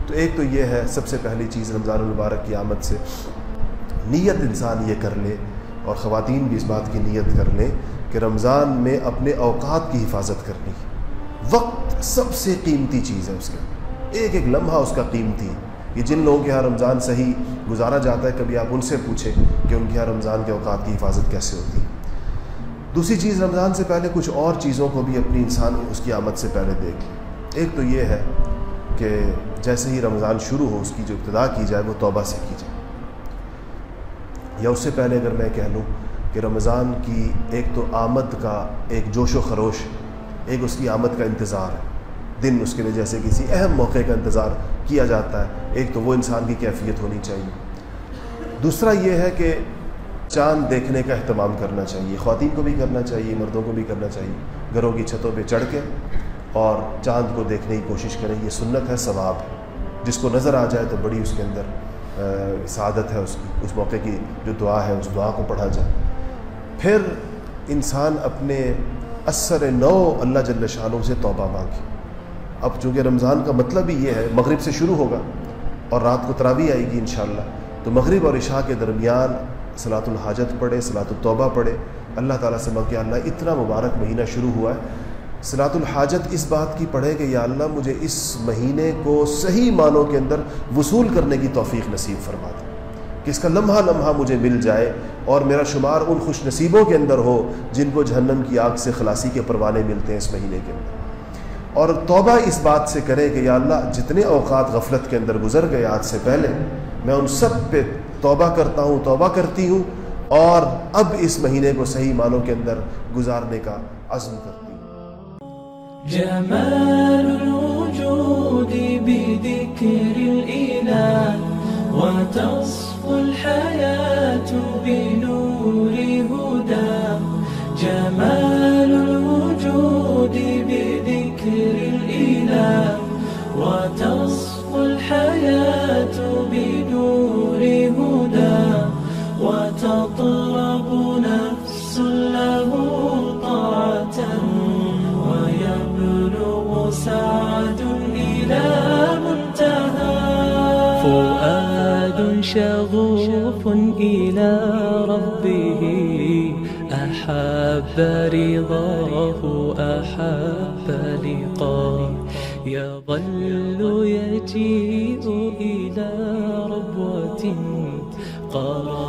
تو ایک تو یہ ہے سب سے پہلی چیز رمضان المبارک کی آمد سے نیت انسان یہ کر لے، اور خواتین بھی اس بات کی نیت کر لیں کہ رمضان میں اپنے اوقات کی حفاظت کرنی. وقت سب سے قیمتی چیز ہے، اس کے ایک ایک لمحہ اس کا قیمتی. یہ جن لوگوں کے یہاں رمضان صحیح گزارا جاتا ہے، کبھی آپ ان سے پوچھیں کہ ان کے یہاں رمضان کے اوقات کی حفاظت کیسے ہوتی ہے. دوسری چیز، رمضان سے پہلے کچھ اور چیزوں کو بھی اپنی انسان اس کی آمد سے پہلے دیکھ لیں. ایک تو یہ ہے کہ جیسے ہی رمضان شروع ہو، اس کی جو ابتدا کی جائے وہ توبہ سے کی جائے. یا اس سے پہلے اگر میں کہہ لوں کہ رمضان کی ایک تو آمد کا ایک جوش و خروش، ایک اس کی آمد کا انتظار ہے. دن اس کے لیے جیسے کسی اہم موقع کا انتظار کیا جاتا ہے، ایک تو وہ انسان کی کیفیت ہونی چاہیے. دوسرا یہ ہے کہ چاند دیکھنے کا اہتمام کرنا چاہیے. خواتین کو بھی کرنا چاہیے، مردوں کو بھی کرنا چاہیے. گھروں کی چھتوں پہ چڑھ کے اور چاند کو دیکھنے کی کوشش کریں. یہ سنت ہے، ثواب ہے. جس کو نظر آ جائے تو بڑی اس کے اندر سعادت ہے. اس موقع کی جو دعا ہے اس دعا کو پڑھا جائے. پھر انسان اپنے اثر نو اللہ جل شانہ سے توبہ مانگے. اب چونکہ رمضان کا مطلب ہی یہ ہے، مغرب سے شروع ہوگا اور رات کو تراویح آئے گی انشاءاللہ، تو مغرب اور عشاء کے درمیان صلاۃ الحاجت پڑھے، صلاۃ التوبہ پڑھے. اللہ تعالیٰ سے مانگے اللہ اتنا مبارک مہینہ شروع ہوا ہے، صلاۃ الحاجت اس بات کی پڑھے کہ یا اللہ مجھے اس مہینے کو صحیح معنوں کے اندر وصول کرنے کی توفیق نصیب فرما دے، کہ اس کا لمحہ لمحہ مجھے مل جائے اور میرا شمار ان خوش نصیبوں کے اندر ہو جن کو جہنم کی آگ سے خلاصی کے پروانے ملتے ہیں اس مہینے کے اندر. اور توبہ اس بات سے کرے کہ یا اللہ جتنے اوقات غفلت کے اندر گزر گئے آج سے پہلے، میں ان سب پہ توبہ کرتا ہوں، توبہ کرتی ہوں، اور اب اس مہینے کو صحیح معنوں کے اندر گزارنے کا عزم کرتی ہوں. جمال الوجود بذكر الإله وتصفو الحياة بنور هداه. جمال الوجود بذكر الإله وتصفو الحياة بنور هداه. وتطلب نفس له طاعة ويبلغ سعد إلى منتهى. فؤاد شغوف إلى ربه أحب رضاه أحب لقاه. يظل يجيء إلى ربوة قرار